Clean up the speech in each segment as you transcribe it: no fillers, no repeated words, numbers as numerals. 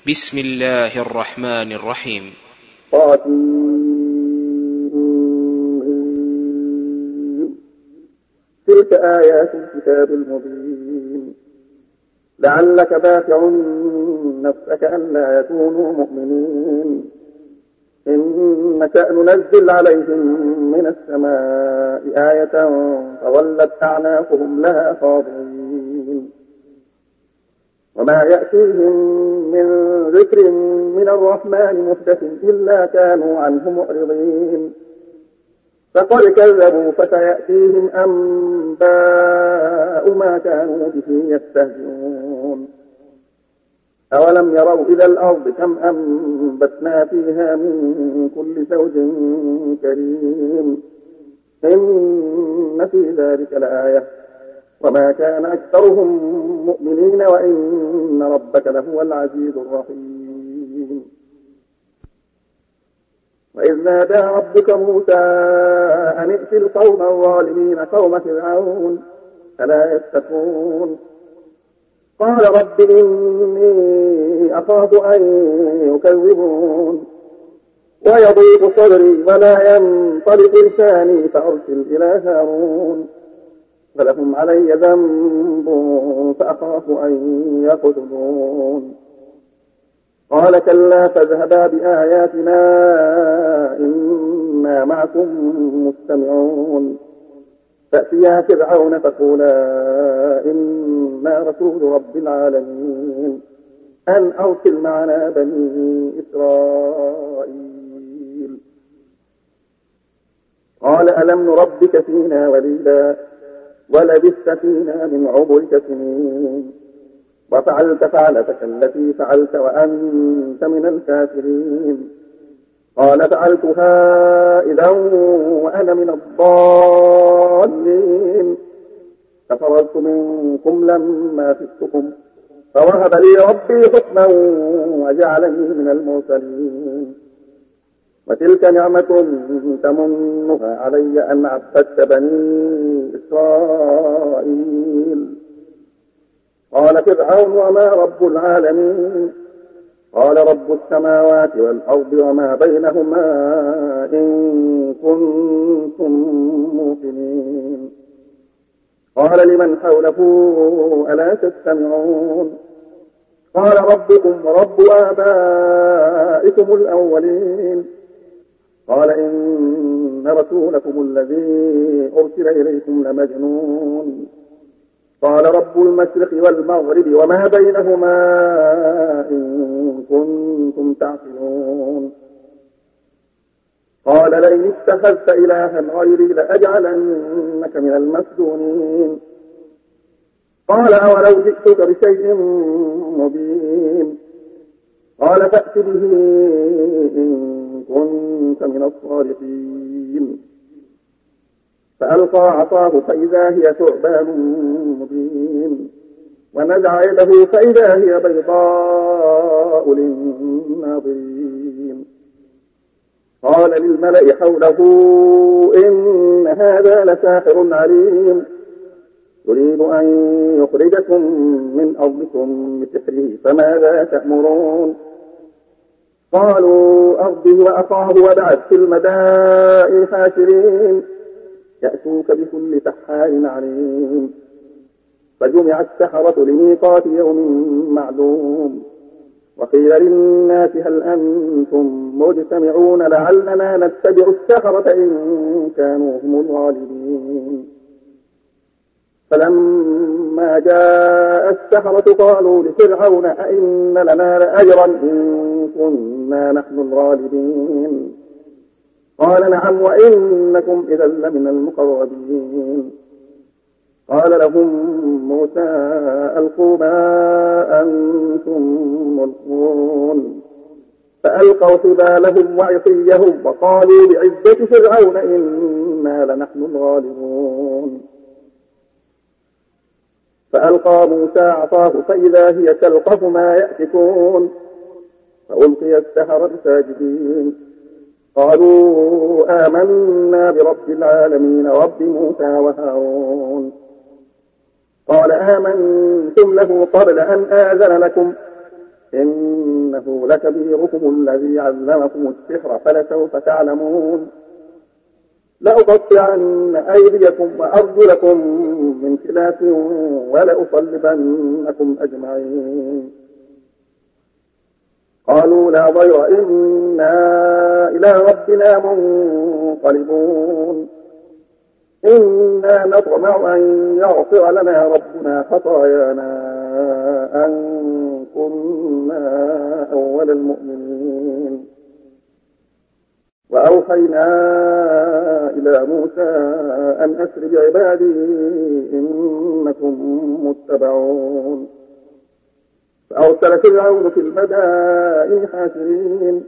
بسم الله الرحمن الرحيم. تلك آيات الكتاب المبين لعلك باخع نفسك ألا يكونوا مؤمنين إن نشأ ننزل عليهم من السماء آية فظلت أعناقهم لها خاضعين وما يأتيهم من ذكر من الرحمن محدث إلا كانوا عنه معرضين فقد كذبوا فسيأتيهم أنباء ما كانوا به يستهزئون أولم يروا إلى الأرض كم أنبتنا فيها من كل زوج كريم إن في ذلك لآية وما كان أكثرهم مؤمنين وإن ربك لهو العزيز الرحيم وإذ نادى ربك موسى أن ائت القوم الظالمين قوم فرعون ألا يتقون قال رب إني أخاف أن يكذبون ويضيق صدري ولا ينطلق لساني فأرسل إلى هارون فلهم علي ذنب فأخاف أن يقتلون قال كلا فاذهبا بآياتنا إنا معكم مستمعون فأتيا فرعون فقولا إنا رسول رب العالمين أن أرسل معنا بني إسرائيل قال ألم نربك فينا وليدا ولبثت فينا من عمرك سنين وفعلت فعلتك التي فعلت وأنت من الكافرين قال فعلتها إذا وأنا من الضالين ففررت منكم لما خفتكم فوهب لي ربي حكما وجعلني من المرسلين وتلك نعمة تمنها علي أن عبدت بني إسرائيل قال فرعون وما رب العالمين قال رب السماوات والأرض وما بينهما إن كنتم موقنين قال لمن حوله ألا تستمعون قال ربكم ورب آبائكم الأولين قال إن رسولكم الذي أرسل إليكم لمجنون قال رب المشرق والمغرب وما بينهما إن كنتم تعقلون قال لئن اتخذت إلها غيري لأجعلنك من المسجونين قال أولو جئتك بشيء مبين قال فأت به إن كنت من الصادقين فألقى عصاه فإذا هي ثعبان مبين ونزع يده فإذا هي بيضاء للناظرين قال للملأ حوله إن هذا لساحر عليم يريد أن يخرجكم من أرضكم بسحره فماذا تأمرون قالوا أرضه وأخاه وابعث في المدائن حاشرين يأتوك بكل سحار عليم فجمع السحرة لميقات يوم معلوم وقيل للناس هل أنتم مجتمعون لعلنا نتبع السحرة إن كانوا هم الغالبين فلما جاء السحرة قالوا لفرعون أئن لنا لأجرا إن كنا نحن الغالبين قال نعم وإنكم إذا لمن المقربين قال لهم موسى ألقوا ما أنتم ملقون فألقوا حبالهم وعصيهم وقالوا بعزة فرعون إنا لنحن الغالبون فألقى موسى عصاه فإذا هي تلقف ما يأفكون فألقي السحرة ساجدين قالوا آمنا برب العالمين رب موسى وهارون قال آمنتم له قبل أن آذن لكم إن إنه لكبيركم الذي علمكم السحر فلسوف تعلمون لأقطعن أيديكم وأرجلكم من خلاف ولأصلبنكم أجمعين قالوا لا ضير إنا إلى ربنا منقلبون إنا نطمع أن يغفر لنا ربنا خطايانا أن كنا أول المؤمنين وأوحينا إلى موسى أن أسر بعبادي إنكم متبعون فأرسل فرعون في المدائن حاشرين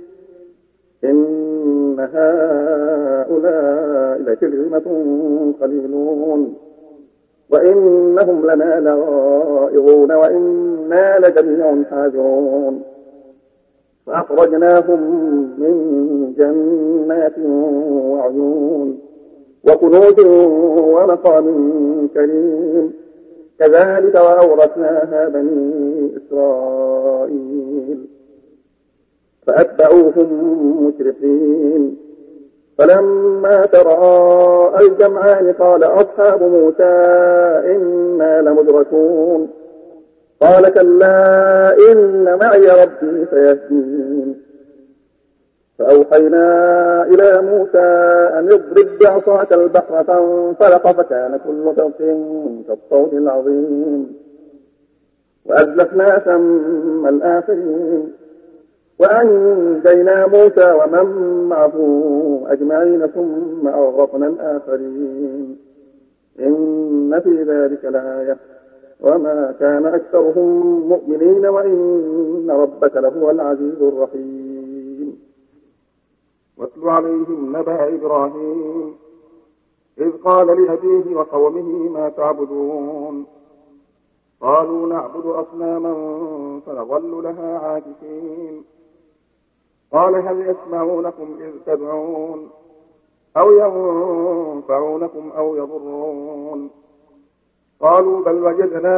إن هؤلاء لشرذمة قليلون وإنهم لنا لغائظون وإنا لجميع حاذرون فأخرجناهم من جنات وعيون وكنوز ومقام كريم كذلك وأورثناها بني إسرائيل فأتبعوهم مشرقين فلما تراءى الجمعان قال أصحاب موسى إنا لمدركون قال كلا إن معي ربي سيهدين فأوحينا إلى موسى أن اضرب بعصاك البحر فانفلق فكان كل فرق كالطود العظيم وأزلفنا ثم الآخرين وأنجينا موسى ومن معه أجمعين ثم أغرقنا الآخرين إن في ذلك لآية وما كان أكثرهم مؤمنين وإن ربك لهو العزيز الرحيم واتل عليهم نبأ إبراهيم إذ قال لأبيه وقومه ما تعبدون قالوا نعبد أصناما فنظل لها عاكفين قال هل يسمعونكم إذ تدعون أو ينفعونكم أو يضرون قالوا بل وجدنا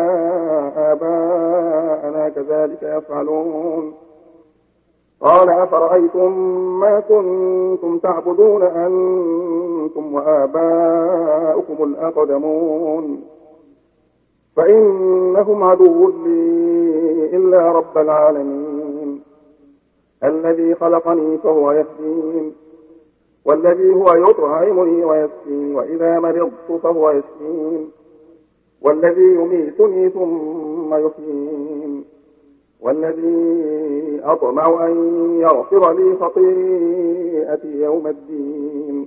آباءنا كذلك يفعلون قال أفرأيتم ما كنتم تعبدون أنتم وآباؤكم الأقدمون فإنهم عدو لي إلا رب العالمين الذي خلقني فهو يهدين والذي هو يطعمني ويسقين وإذا مرضت فهو يشفين والذي يميتني ثم يحيين والذي أطمع أن يغفر لي خطيئتي يوم الدين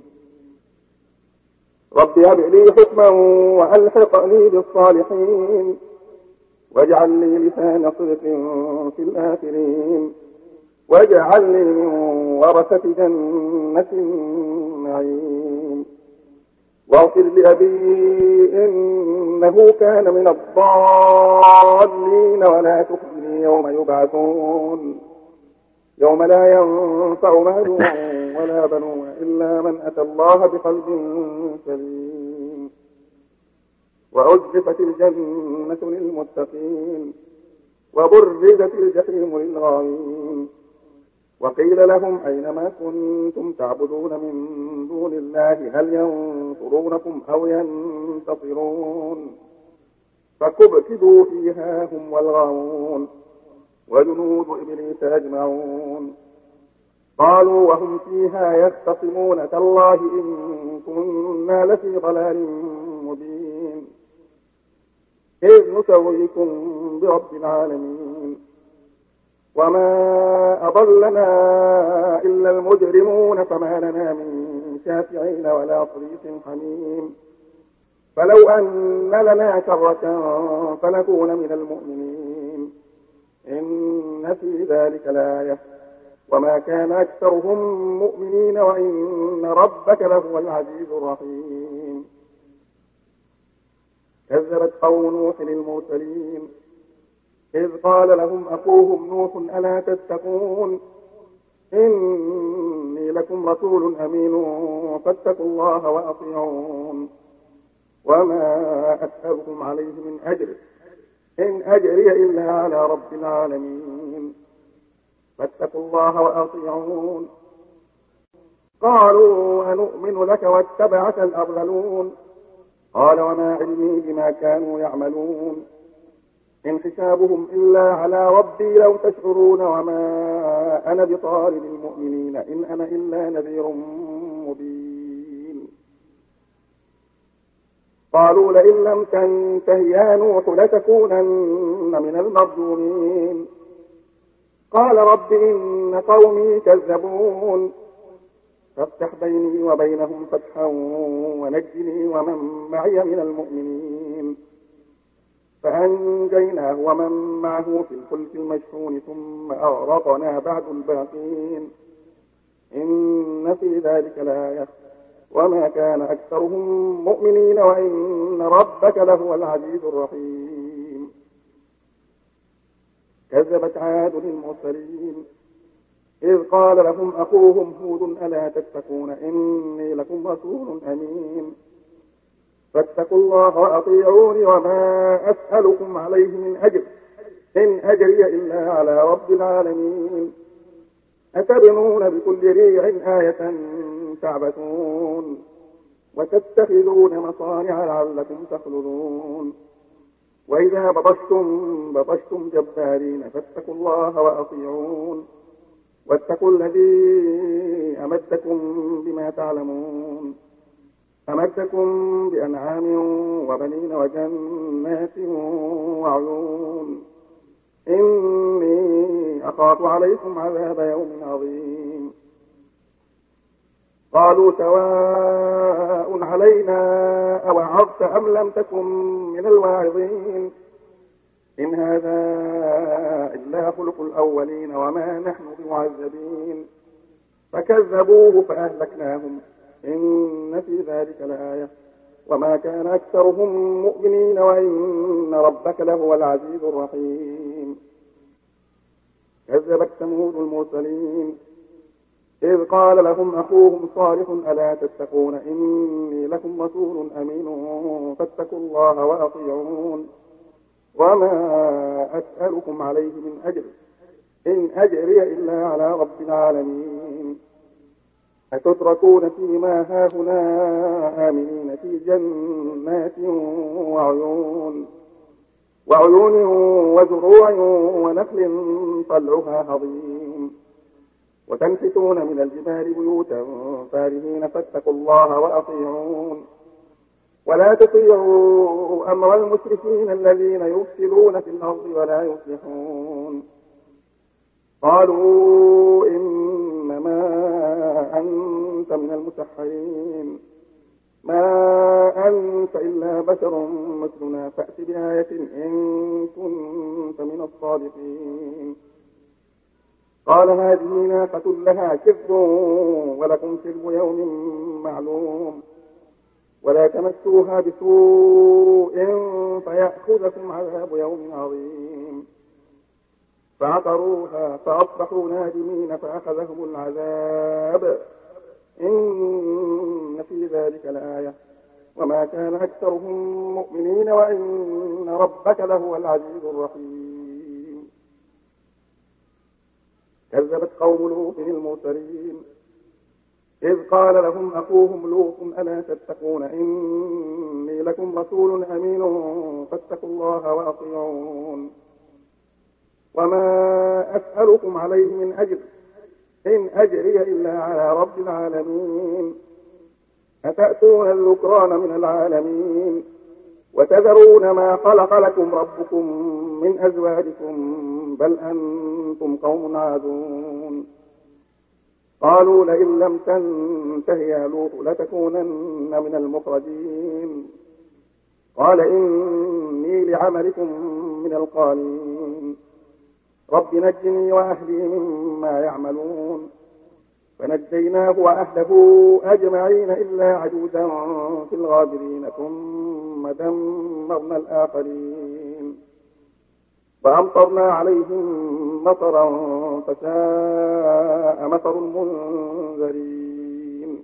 رب هب لي حكما وألحقني بالصالحين واجعل لي لسان صدق في الآخرين واجعلني من ورثة جنة النعيم واغفر لأبي إنه كان من الضالين ولا تخزني يوم يبعثون يوم لا ينفع مال ولا بنون إلا من أتى الله بقلب سليم وأزلفت الجنة للمتقين وبرزت الجحيم للغاوين وقيل لهم أينما كنتم تعبدون من دون الله هل ينصرونكم أو ينتصرون فكبكبوا فيها هم والغاوون وجنود إبليس أجمعون قالوا وهم فيها يختصمون تالله إن كنا لفي ضلال مبين إذ نسويكم برب العالمين وما أضلنا إلا المجرمون فما لنا من شافعين ولا صديق حميم فلو أن لنا كرة فنكون من المؤمنين إن في ذلك لآية وما كان أكثرهم مؤمنين وإن ربك لهو العزيز الرحيم كذبت قوم نوح المرسلين إذ قال لهم أخوهم نوح ألا تتقون إني لكم رسول أمين فاتقوا الله وأطيعون وما أسألكم عليه من أجر إن أجري إلا على رب العالمين فاتقوا الله وأطيعون. قالوا أنؤمن لك واتبعك الأرذلون. قال وما علمي بما كانوا يعملون إن حسابهم إلا على ربي لو تشعرون وما أنا بطارد المؤمنين إن أنا إلا نذير مبين. قالوا لئن لم تنته يا نوح لتكونن من المرجومين. قال رب إن قومي كذبون فافتح بيني وبينهم فتحا ونجني ومن معي من المؤمنين. فأنجيناه ومن معه في الفلك المشحون ثم أغرقنا بعد الباقين إن في ذلك لآية وما كان أكثرهم مؤمنين وإن ربك لهو العزيز الرحيم. كذبت عاد المرسلين إذ قال لهم أخوهم هود ألا تتقون إني لكم رسول أمين فاتقوا الله وأطيعوني وما أسألكم عليه من أجر إن أجري إلا على رب العالمين. أتبنون بكل ريع آية تعبثون وتتخذون مصانع لعلكم تخلدون وإذا بطشتم جبارين فاتقوا الله وأطيعون واتقوا الذي أمدكم بما تعلمون أمدكم بأنعام وبنين وجنات وعيون إني أخاف عليكم عذاب يوم عظيم. قالوا سواء علينا أوعظت أم لم تكن من الواعظين إن هذا إلا خلق الأولين وما نحن بمعذبين. فكذبوه فأهلكناهم إن في ذلك لآية وما كان أكثرهم مؤمنين وإن ربك لهو العزيز الرحيم. كذبت ثمود المرسلين إذ قال لهم أخوهم صالح ألا تتقون إني لكم رسول أمين فاتقوا الله وأطيعون وما أسألكم عليه من أجر إن أجري إلا على رب العالمين. أتتركون فيما هاهنا آمنين في جنات وعيون وزروع ونخل طلعها هضيم وتنحتون من الجبال بيوتا فارهين فاتقوا الله وأطيعون ولا تطيعوا أمر المشركين الذين يفسدون في الأرض ولا يصلحون. قالوا إنما أنت من المسحرين ما أنت إلا بشر مثلنا فأت بآية إن كنت من الصادقين. قال هذه ناقة لها شرب ولكم شرب يوم معلوم ولا تمسوها بسوء فيأخذكم عذاب يوم عظيم. فعقروها فأصبحوا نادمين فأخذهم العذاب إن في ذلك لآية وما كان أكثرهم مؤمنين وإن ربك لهو العزيز الرحيم. كذبت قوم لوط المرسلين إذ قال لهم أخوهم لوط ألا تتقون إني لكم رسول أمين فاتقوا الله وأطيعون وما أسألكم عليه من أجر إن أجري إلا على رب العالمين. أتأتون الذكران من العالمين وتذرون ما خلق لكم ربكم من أزواجكم بل أنتم قوم عادون. قالوا لئن لم تنته يا لوط لتكونن من المخرجين. قال إني لعملكم من القالين رب نجني وأهلي مما يعملون. فنجيناه وأهله أجمعين إلا عجوزا في الغابرين ثم دمرنا الآخرين فأمطرنا عليهم مطرا فساء مطر المنذرين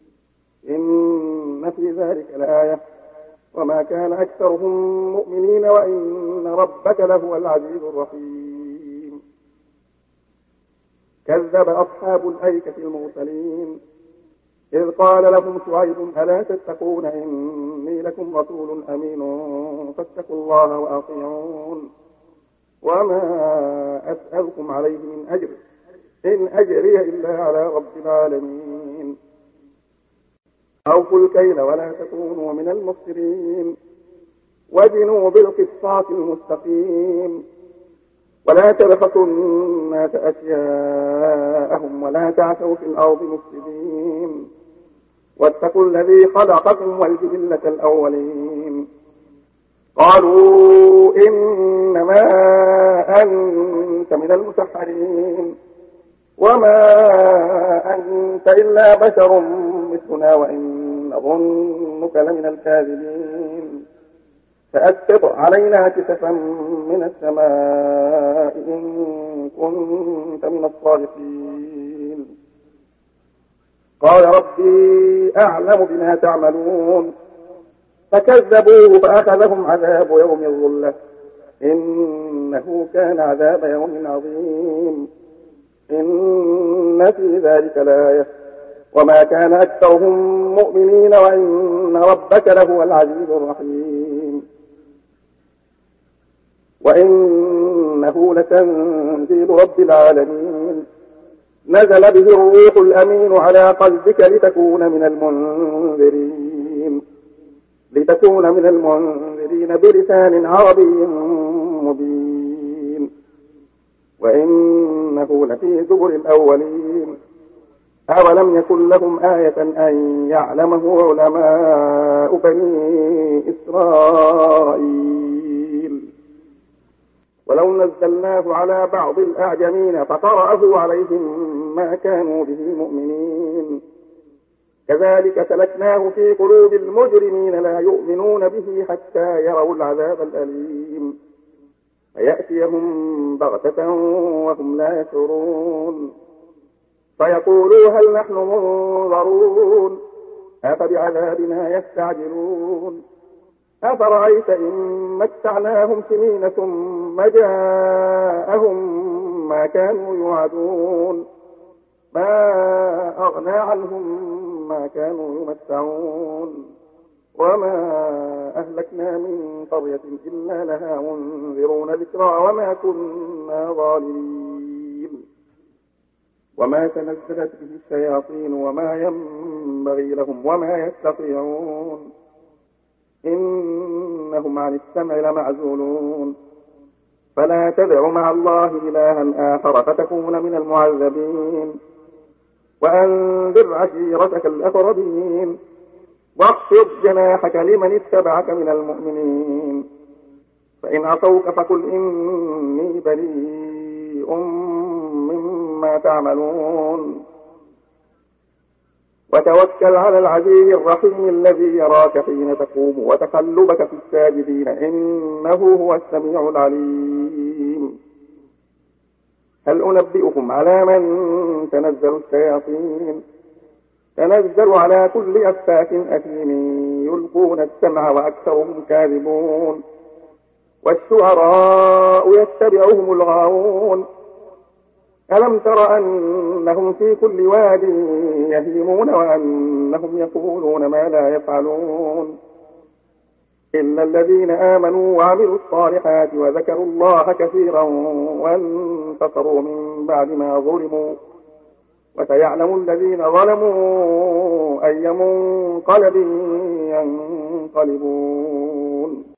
إن في ذلك لآية وما كان أكثرهم مؤمنين وإن ربك لهو العزيز الرحيم. كذب أصحاب الأيكة المرسلين إذ قال لهم شعيب ألا تتقون إني لكم رسول أمين فاتقوا الله وأطيعون وما أسألكم عليه من أجر إن أجري إلا على رب العالمين أوفوا الكيل ولا تكونوا من المخسرين وزنوا بالقسطاس المستقيم ولا تبخسوا الناس أشياءهم ولا تعثوا في الأرض مفسدين واتقوا الذي خلقكم والجبلة الأولين قالوا إنما أنت من المسحرين وما أنت إلا بشر مثلنا وإن نظنك لمن الكاذبين فأسقط علينا كسفا من السماء إن كنت من الصادقين قال ربي أعلم بما تعملون فكذبوه فأخذهم عذاب يوم الظلة إنه كان عذاب يوم عظيم إن في ذلك لآية وما كان أكثرهم مؤمنين وإن ربك لهو العزيز الرحيم وإنه لتنزيل رب العالمين نزل به الروح الأمين على قلبك لتكون من المنذرين بلسان عربي مبين وإنه لفي زبر الأولين أولم يكن لهم آية أن يعلمه علماء بني إسرائيل ولو نزلناه على بعض الأعجمين فقرأه عليهم ما كانوا به مؤمنين كذلك سلكناه في قلوب المجرمين لا يؤمنون به حتى يروا العذاب الأليم فيأتيهم بغتة وهم لا يشعرون فيقولوا هل نحن منظرون أفبعذابنا يستعجلون أفرأيت إن متعناهم سنين ثم جاءهم ما كانوا يوعدون ما أغنى عنهم ما كانوا يمتعون وما أهلكنا من قرية إلا لها منذرون ذكرى وما كنا ظالمين وما تنزلت به الشياطين وما ينبغي لهم وما يستطيعون إنهم عن السمع لمعزولون فلا تدع مع الله إلها آخر فتكون من المعذبين وأنذر عشيرتك الأقربين واخفض جناحك لمن اتبعك من المؤمنين فإن عصوك فقل إني بريء مما تعملون وتوكل على العزيز الرحيم الذي يراك حين تقوم وتقلبك في الساجدين إنه هو السميع العليم هل أنبئكم على من تنزل الشياطين تنزل على كل أفاك أثيم يلقون السمع وأكثرهم كاذبون والشعراء يتبعهم الغاوون ألم تر أنهم في كل واد يهيمون وأنهم يقولون ما لا يفعلون إلا الذين آمنوا وعملوا الصالحات وذكروا الله كثيرا وانتصروا من بعد ما ظلموا وسيعلم الذين ظلموا أي منقلب ينقلبون